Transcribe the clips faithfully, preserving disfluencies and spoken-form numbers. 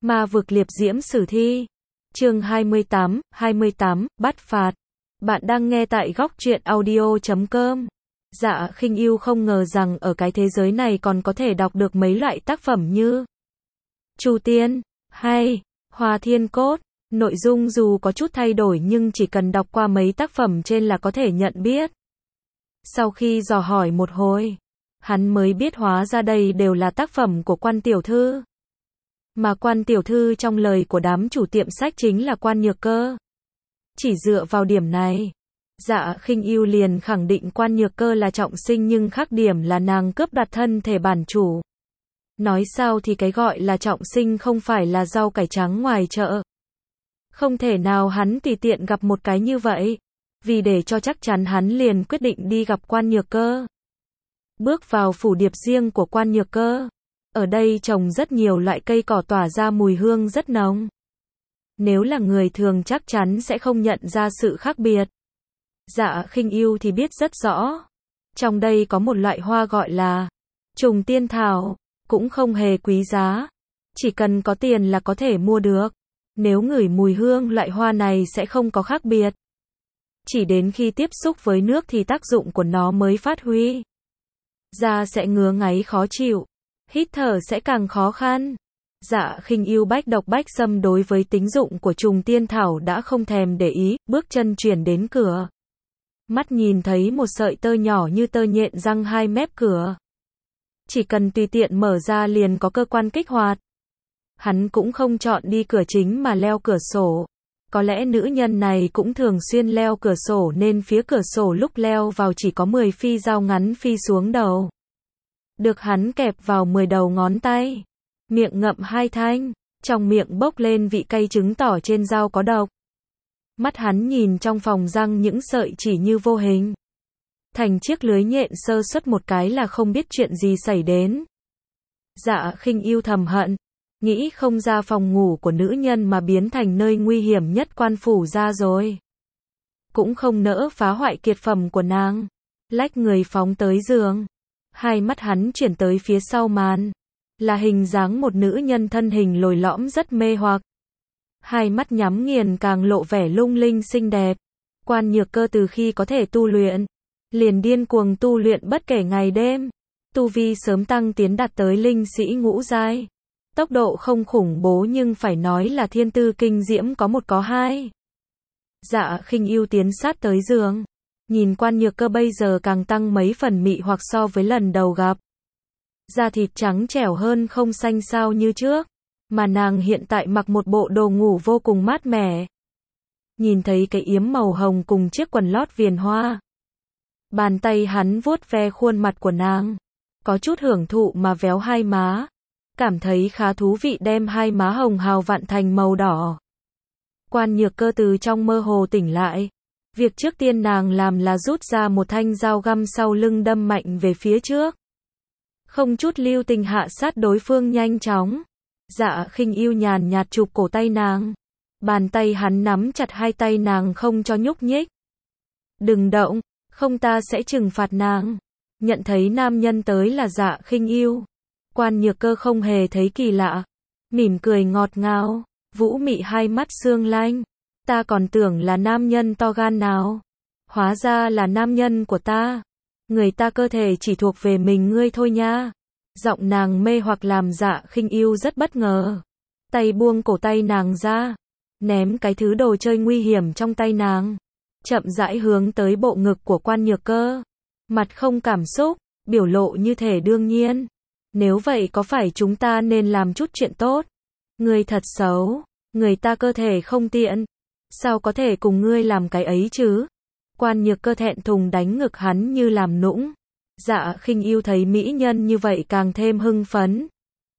Ma vực liệp diễm sử thi. Chương hai mươi tám, hai mươi tám, bắt phạt. Bạn đang nghe tại góc truyện audio chấm com. Dạ Khinh Yêu không ngờ rằng ở cái thế giới này còn có thể đọc được mấy loại tác phẩm như Chu Tiên, hay Hoa Thiên Cốt. Nội dung dù có chút thay đổi nhưng chỉ cần đọc qua mấy tác phẩm trên là có thể nhận biết. Sau khi dò hỏi một hồi, hắn mới biết hóa ra đây đều là tác phẩm của Quan tiểu thư. Mà Quan tiểu thư trong lời của đám chủ tiệm sách chính là Quan Nhược Cơ. Chỉ dựa vào điểm này, Dạ Khinh Yêu liền khẳng định Quan Nhược Cơ là trọng sinh, nhưng khác điểm là nàng cướp đoạt thân thể bản chủ. Nói sao thì cái gọi là trọng sinh không phải là rau cải trắng ngoài chợ. Không thể nào hắn tùy tiện gặp một cái như vậy. Vì để cho chắc chắn, hắn liền quyết định đi gặp Quan Nhược Cơ. Bước vào phủ điệp riêng của Quan Nhược Cơ. Ở đây trồng rất nhiều loại cây cỏ tỏa ra mùi hương rất nồng. Nếu là người thường chắc chắn sẽ không nhận ra sự khác biệt. Dạ Khinh Yêu thì biết rất rõ. Trong đây có một loại hoa gọi là trùng tiên thảo, cũng không hề quý giá. Chỉ cần có tiền là có thể mua được. Nếu ngửi mùi hương loại hoa này sẽ không có khác biệt. Chỉ đến khi tiếp xúc với nước thì tác dụng của nó mới phát huy. Da sẽ ngứa ngáy khó chịu, hít thở sẽ càng khó khăn. Dạ Khinh Yêu bách độc bách xâm đối với tính dụng của trùng tiên thảo đã không thèm để ý, bước chân chuyển đến cửa. Mắt nhìn thấy một sợi tơ nhỏ như tơ nhện răng hai mép cửa. Chỉ cần tùy tiện mở ra liền có cơ quan kích hoạt. Hắn cũng không chọn đi cửa chính mà leo cửa sổ. Có lẽ nữ nhân này cũng thường xuyên leo cửa sổ nên phía cửa sổ lúc leo vào chỉ có mười phi dao ngắn phi xuống đầu. Được hắn kẹp vào mười đầu ngón tay. Miệng ngậm hai thanh, trong miệng bốc lên vị cay chứng tỏ trên dao có độc. Mắt hắn nhìn trong phòng răng những sợi chỉ như vô hình. Thành chiếc lưới nhện sơ suất một cái là không biết chuyện gì xảy đến. Dạ Khinh Yêu thầm hận. Nghĩ không ra phòng ngủ của nữ nhân mà biến thành nơi nguy hiểm nhất quan phủ ra rồi. Cũng không nỡ phá hoại kiệt phẩm của nàng. Lách người phóng tới giường. Hai mắt hắn chuyển tới phía sau màn. Là hình dáng một nữ nhân thân hình lồi lõm rất mê hoặc. Hai mắt nhắm nghiền càng lộ vẻ lung linh xinh đẹp. Quan Nhược Cơ từ khi có thể tu luyện, liền điên cuồng tu luyện bất kể ngày đêm. Tu vi sớm tăng tiến đạt tới linh sĩ ngũ giai. Tốc độ không khủng bố nhưng phải nói là thiên tư kinh diễm có một có hai. Dạ Khinh Yêu tiến sát tới giường. Nhìn Quan Nhược Cơ bây giờ càng tăng mấy phần mị hoặc so với lần đầu gặp. Da thịt trắng trẻo hơn không xanh xao như trước. Mà nàng hiện tại mặc một bộ đồ ngủ vô cùng mát mẻ. Nhìn thấy cái yếm màu hồng cùng chiếc quần lót viền hoa. Bàn tay hắn vuốt ve khuôn mặt của nàng. Có chút hưởng thụ mà véo hai má. Cảm thấy khá thú vị đem hai má hồng hào vặn thành màu đỏ. Quan Nhược Cơ từ trong mơ hồ tỉnh lại. Việc trước tiên nàng làm là rút ra một thanh dao găm sau lưng đâm mạnh về phía trước. Không chút lưu tình hạ sát đối phương nhanh chóng. Dạ Khinh Yêu nhàn nhạt chụp cổ tay nàng. Bàn tay hắn nắm chặt hai tay nàng không cho nhúc nhích. Đừng động, không ta sẽ trừng phạt nàng. Nhận thấy nam nhân tới là Dạ Khinh Yêu. Quan Nhược Cơ không hề thấy kỳ lạ. Mỉm cười ngọt ngào, vũ mị hai mắt sương lanh. Ta còn tưởng là nam nhân to gan nào. Hóa ra là nam nhân của ta. Người ta cơ thể chỉ thuộc về mình ngươi thôi nha. Giọng nàng mê hoặc làm Dạ Khinh Yêu rất bất ngờ. Tay buông cổ tay nàng ra. Ném cái thứ đồ chơi nguy hiểm trong tay nàng. Chậm rãi hướng tới bộ ngực của Quan Nhược Cơ. Mặt không cảm xúc, biểu lộ như thể đương nhiên. Nếu vậy có phải chúng ta nên làm chút chuyện tốt? Ngươi thật xấu. Người ta cơ thể không tiện. Sao có thể cùng ngươi làm cái ấy chứ? Quan Nhược Cơ thẹn thùng đánh ngực hắn như làm nũng. Dạ Khinh Yêu thấy mỹ nhân như vậy càng thêm hưng phấn.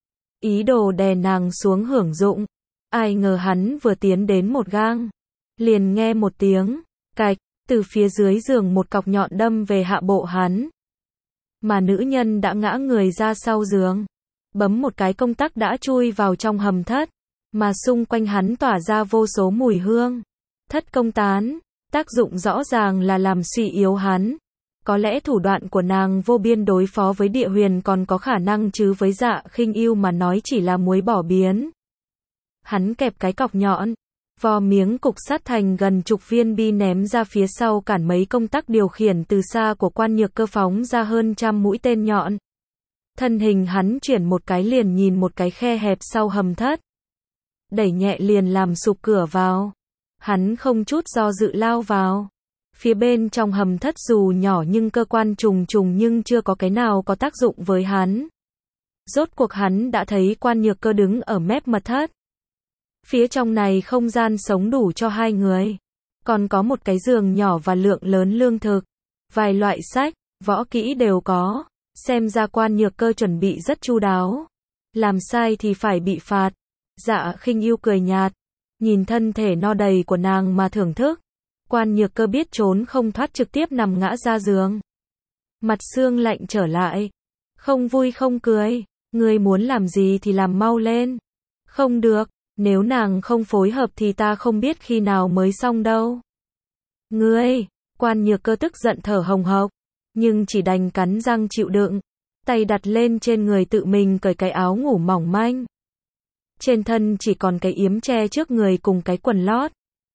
Ý đồ đè nàng xuống hưởng dụng. Ai ngờ hắn vừa tiến đến một gang. Liền nghe một tiếng, cạch, từ phía dưới giường một cọc nhọn đâm về hạ bộ hắn. Mà nữ nhân đã ngã người ra sau giường. Bấm một cái công tắc đã chui vào trong hầm thất. Mà xung quanh hắn tỏa ra vô số mùi hương. Thất công tán, tác dụng rõ ràng là làm suy yếu hắn. Có lẽ thủ đoạn của nàng vô biên đối phó với địa huyền còn có khả năng chứ với Dạ Khinh Yêu mà nói chỉ là muối bỏ biến. Hắn kẹp cái cọc nhọn, vò miếng cục sắt thành gần chục viên bi ném ra phía sau cản mấy công tắc điều khiển từ xa của Quan Nhược Cơ phóng ra hơn trăm mũi tên nhọn. Thân hình hắn chuyển một cái liền nhìn một cái khe hẹp sau hầm thất. Đẩy nhẹ liền làm sụp cửa vào. Hắn không chút do dự lao vào. Phía bên trong hầm thất dù nhỏ nhưng cơ quan trùng trùng nhưng chưa có cái nào có tác dụng với hắn. Rốt cuộc hắn đã thấy Quan Nhược Cơ đứng ở mép mật thất. Phía trong này không gian sống đủ cho hai người. Còn có một cái giường nhỏ và lượng lớn lương thực. Vài loại sách, võ kỹ đều có. Xem ra Quan Nhược Cơ chuẩn bị rất chu đáo. Làm sai thì phải bị phạt. Dạ Khinh Ưu cười nhạt. Nhìn thân thể no đầy của nàng mà thưởng thức. Quan Nhược Cơ biết trốn không thoát trực tiếp nằm ngã ra giường. Mặt xương lạnh trở lại. Không vui không cười. Ngươi muốn làm gì thì làm mau lên. Không được. Nếu nàng không phối hợp thì ta không biết khi nào mới xong đâu. Ngươi, Quan Nhược Cơ tức giận thở hồng hộc, nhưng chỉ đành cắn răng chịu đựng, tay đặt lên trên người tự mình cởi cái áo ngủ mỏng manh. Trên thân chỉ còn cái yếm che trước người cùng cái quần lót.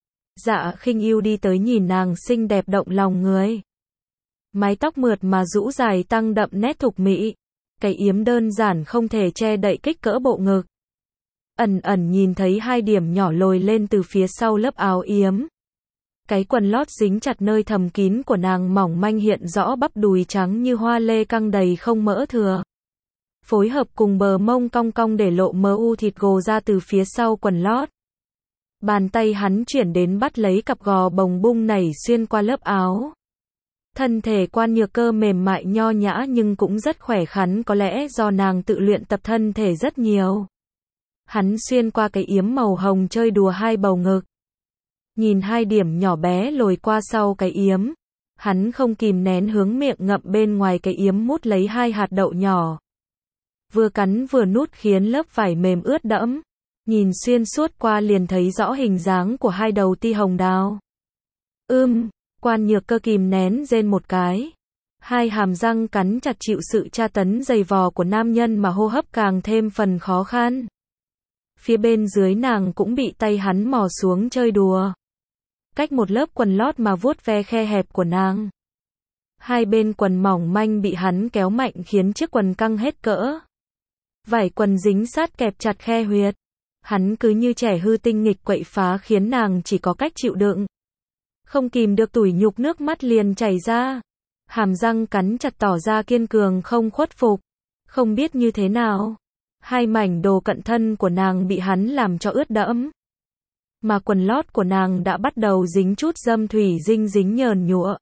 Dạ Khinh Ưu đi tới nhìn nàng xinh đẹp động lòng người. Mái tóc mượt mà rũ dài tăng đậm nét thục mỹ. Cái yếm đơn giản không thể che đậy kích cỡ bộ ngực. Ẩn ẩn nhìn thấy hai điểm nhỏ lồi lên từ phía sau lớp áo yếm. Cái quần lót dính chặt nơi thầm kín của nàng mỏng manh hiện rõ bắp đùi trắng như hoa lê căng đầy không mỡ thừa. Phối hợp cùng bờ mông cong cong để lộ mỡ u thịt gồ ra từ phía sau quần lót. Bàn tay hắn chuyển đến bắt lấy cặp gò bồng bung nảy xuyên qua lớp áo. Thân thể Quan Nhược Cơ mềm mại nho nhã nhưng cũng rất khỏe khoắn, có lẽ do nàng tự luyện tập thân thể rất nhiều. Hắn xuyên qua cái yếm màu hồng chơi đùa hai bầu ngực. Nhìn hai điểm nhỏ bé lồi qua sau cái yếm. Hắn không kìm nén hướng miệng ngậm bên ngoài cái yếm mút lấy hai hạt đậu nhỏ. Vừa cắn vừa nuốt khiến lớp vải mềm ướt đẫm. Nhìn xuyên suốt qua liền thấy rõ hình dáng của hai đầu ti hồng đào. Ưm, Quan Nhược Cơ kìm nén rên một cái. Hai hàm răng cắn chặt chịu sự tra tấn dày vò của nam nhân mà hô hấp càng thêm phần khó khăn. Phía bên dưới nàng cũng bị tay hắn mò xuống chơi đùa. Cách một lớp quần lót mà vuốt ve khe hẹp của nàng. Hai bên quần mỏng manh bị hắn kéo mạnh khiến chiếc quần căng hết cỡ. Vải quần dính sát kẹp chặt khe huyệt. Hắn cứ như trẻ hư tinh nghịch quậy phá khiến nàng chỉ có cách chịu đựng. Không kìm được tủi nhục nước mắt liền chảy ra. Hàm răng cắn chặt tỏ ra kiên cường không khuất phục. Không biết như thế nào. Hai mảnh đồ cận thân của nàng bị hắn làm cho ướt đẫm. Mà quần lót của nàng đã bắt đầu dính chút dâm thủy dinh dính nhờn nhụa.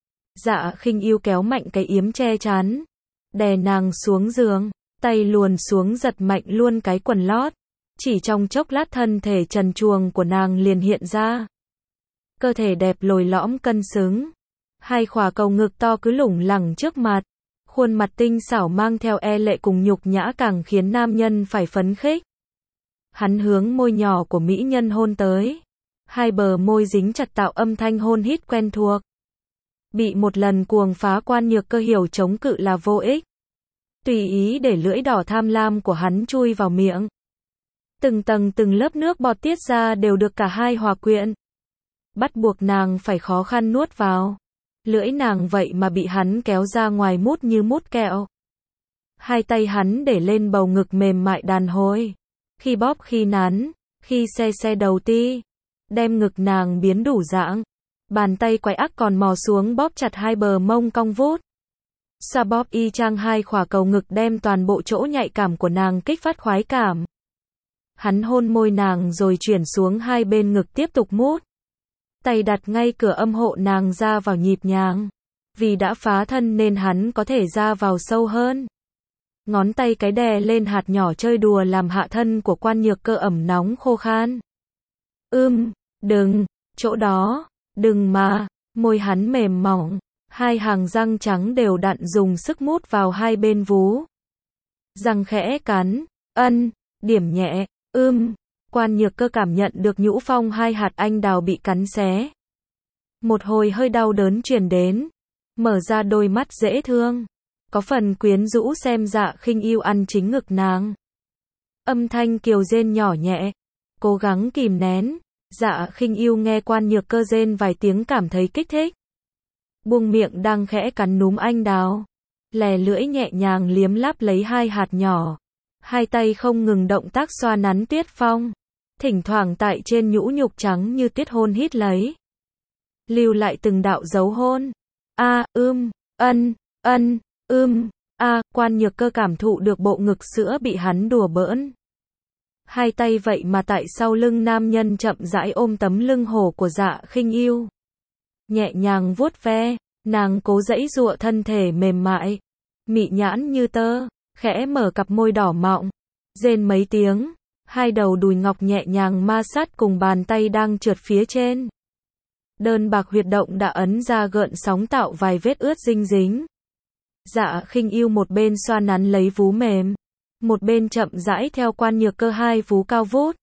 Dạ Khinh Ưu kéo mạnh cái yếm che chắn. Đè nàng xuống giường. Tay luồn xuống giật mạnh luôn cái quần lót. Chỉ trong chốc lát thân thể trần truồng của nàng liền hiện ra. Cơ thể đẹp lồi lõm cân xứng. Hai khỏa cầu ngực to cứ lủng lẳng trước mặt. Khuôn mặt tinh xảo mang theo e lệ cùng nhục nhã càng khiến nam nhân phải phấn khích. Hắn hướng môi nhỏ của mỹ nhân hôn tới. Hai bờ môi dính chặt tạo âm thanh hôn hít quen thuộc. Bị một lần cuồng phá Quan Nhược Cơ hiểu chống cự là vô ích. Tùy ý để lưỡi đỏ tham lam của hắn chui vào miệng. Từng tầng từng lớp nước bọt tiết ra đều được cả hai hòa quyện. Bắt buộc nàng phải khó khăn nuốt vào. Lưỡi nàng vậy mà bị hắn kéo ra ngoài mút như mút kẹo. Hai tay hắn để lên bầu ngực mềm mại đàn hồi. Khi bóp khi nắn, khi xe xe đầu ti. Đem ngực nàng biến đủ dạng. Bàn tay quay ác còn mò xuống bóp chặt hai bờ mông cong vút. Xoa bóp y chang hai khỏa cầu ngực đem toàn bộ chỗ nhạy cảm của nàng kích phát khoái cảm. Hắn hôn môi nàng rồi chuyển xuống hai bên ngực tiếp tục mút. Tay đặt ngay cửa âm hộ nàng ra vào nhịp nhàng. Vì đã phá thân nên hắn có thể ra vào sâu hơn. Ngón tay cái đè lên hạt nhỏ chơi đùa làm hạ thân của Quan Nhược Cơ ẩm nóng khô khan. Ưm, đừng, chỗ đó, đừng mà, môi hắn mềm mỏng, hai hàng răng trắng đều đặn dùng sức mút vào hai bên vú. Răng khẽ cắn, ân, điểm nhẹ, ưm. Quan Nhược Cơ cảm nhận được nhũ phong hai hạt anh đào bị cắn xé. Một hồi hơi đau đớn truyền đến. Mở ra đôi mắt dễ thương. Có phần quyến rũ xem Dạ Khinh Ưu ăn chính ngực nàng. Âm thanh kiều rên nhỏ nhẹ. cố gắng kìm nén. Dạ Khinh Yêu nghe Quan Nhược Cơ rên vài tiếng cảm thấy kích thích. Buông miệng đang khẽ cắn núm anh đào. Lè lưỡi nhẹ nhàng liếm láp lấy hai hạt nhỏ. Hai tay không ngừng động tác xoa nắn Tuyết Phong. Thỉnh thoảng tại trên nhũ nhục trắng như tuyết hôn hít lấy. Lưu lại từng đạo dấu hôn. A, ưm, ân, ân, ưm, a, Quan Nhược Cơ cảm thụ được bộ ngực sữa bị hắn đùa bỡn. Hai tay vậy mà tại sau lưng nam nhân chậm rãi ôm tấm lưng hổ của Dạ Khinh Yêu. Nhẹ nhàng vuốt ve, nàng cố giãy giụa thân thể mềm mại, mị nhãn như tơ, khẽ mở cặp môi đỏ mọng, rên mấy tiếng, hai đầu đùi ngọc nhẹ nhàng ma sát cùng bàn tay đang trượt phía trên. Đơn bạc huyệt động đã ấn ra gợn sóng tạo vài vết ướt dinh dính. Dạ Khinh Yêu một bên xoa nắn lấy vú mềm, một bên chậm rãi theo Quan Nhược Cơ hai vú cao vút.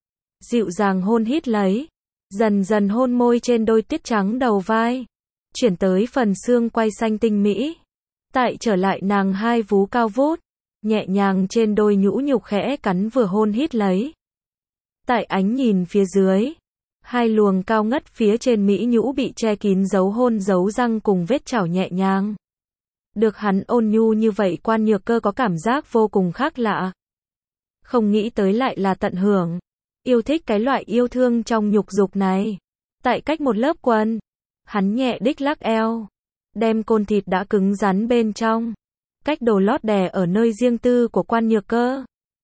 Dịu dàng hôn hít lấy, dần dần hôn môi trên đôi tuyết trắng đầu vai, chuyển tới phần xương quai xanh tinh mỹ. Tại trở lại nàng hai vú cao vút, nhẹ nhàng trên đôi nhũ nhục khẽ cắn vừa hôn hít lấy. Tại ánh nhìn phía dưới, hai luồng cao ngất phía trên mỹ nhũ bị che kín dấu hôn dấu răng cùng vết chảo nhẹ nhàng. Được hắn ôn nhu như vậy Quan Nhược Cơ có cảm giác vô cùng khác lạ. Không nghĩ tới lại là tận hưởng. Yêu thích cái loại yêu thương trong nhục dục này. Tại cách một lớp quần, hắn nhẹ đích lắc eo, đem côn thịt đã cứng rắn bên trong, cách đồ lót đè ở nơi riêng tư của Quan Nhược Cơ.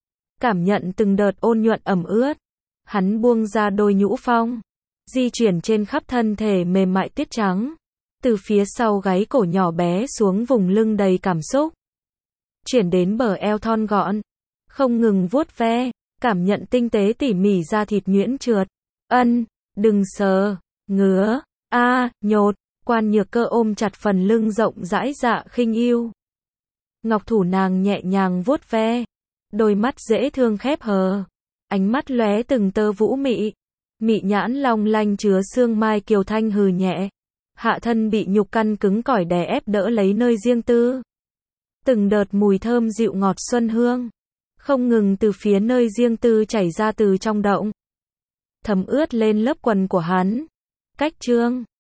Cảm nhận từng đợt ôn nhuận ẩm ướt, hắn buông ra đôi nhũ phong, di chuyển trên khắp thân thể mềm mại tuyết trắng, từ phía sau gáy cổ nhỏ bé xuống vùng lưng đầy cảm xúc, chuyển đến bờ eo thon gọn, không ngừng vuốt ve, cảm nhận tinh tế tỉ mỉ da thịt nhuyễn trượt. Ân, đừng sờ, ngứa, a, nhột. Quan Nhược Cơ ôm chặt phần lưng rộng rãi Dạ Khinh Yêu. Ngọc thủ nàng nhẹ nhàng vuốt ve, đôi mắt dễ thương khép hờ, ánh mắt lóe từng tơ vũ mị, mị nhãn long lanh chứa sương mai kiều thanh hừ nhẹ. Hạ thân bị nhục căn cứng cỏi đè ép đỡ lấy nơi riêng tư. Từng đợt mùi thơm dịu ngọt xuân hương, không ngừng từ phía nơi riêng tư chảy ra từ trong động, thấm ướt lên lớp quần của hắn. Cách trương,